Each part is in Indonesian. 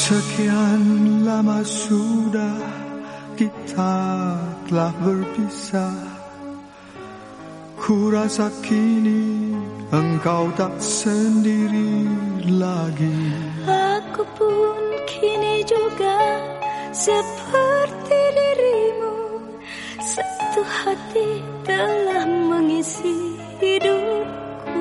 Sekian lama sudah kita telah berpisah. Ku rasa kini engkau tak sendiri lagi. Aku pun kini juga seperti dirimu. Satu hati telah mengisi hidupku.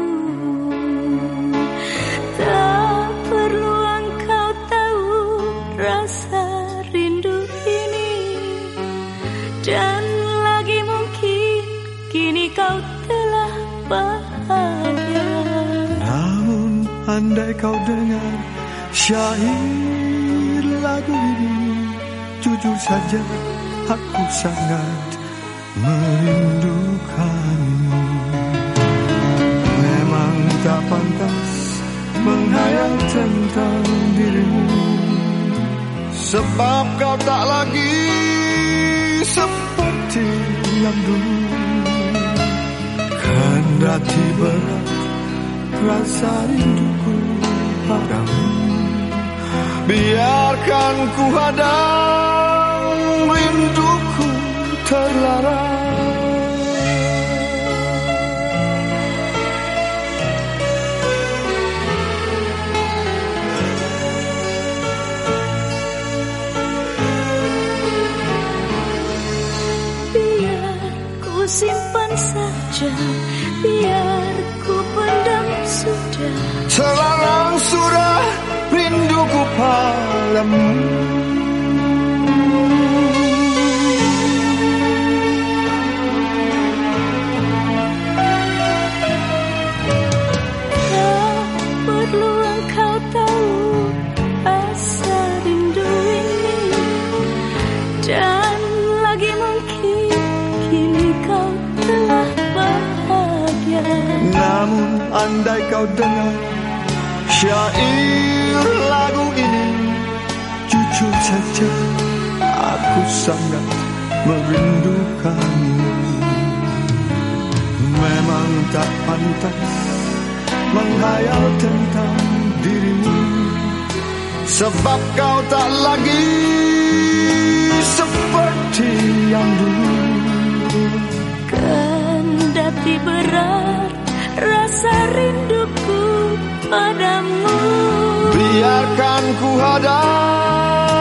Tak perlu engkau tahu rasa rindu ini. Dan lagi mungkin kini kau telah bahagia. Namun andai kau dengar syair lagu ini, jujur saja aku sangat merindukanmu. Memang tak pantas menghayal tentang dirimu, sebab kau tak lagi seperti yang dulu. Kendati berat rasa rinduku padamu, biarkan ku hadang rinduku terlarang. Biar ku simpan saja, biar ku pendam sudah. Terlarang sudah rinduku padamu. Tak perlu engkau tahu rasa rindu ini. Dan lagi mungkin kini kau telah bahagia. Namun andai kau dengar syair lagu ini, jujur saja aku sangat merindukanmu. Memang tak pantas menghayal tentang dirimu, sebab kau tak lagi seperti yang dulu. Kendati berat rasa rinduku padamu, biarkan ku hadang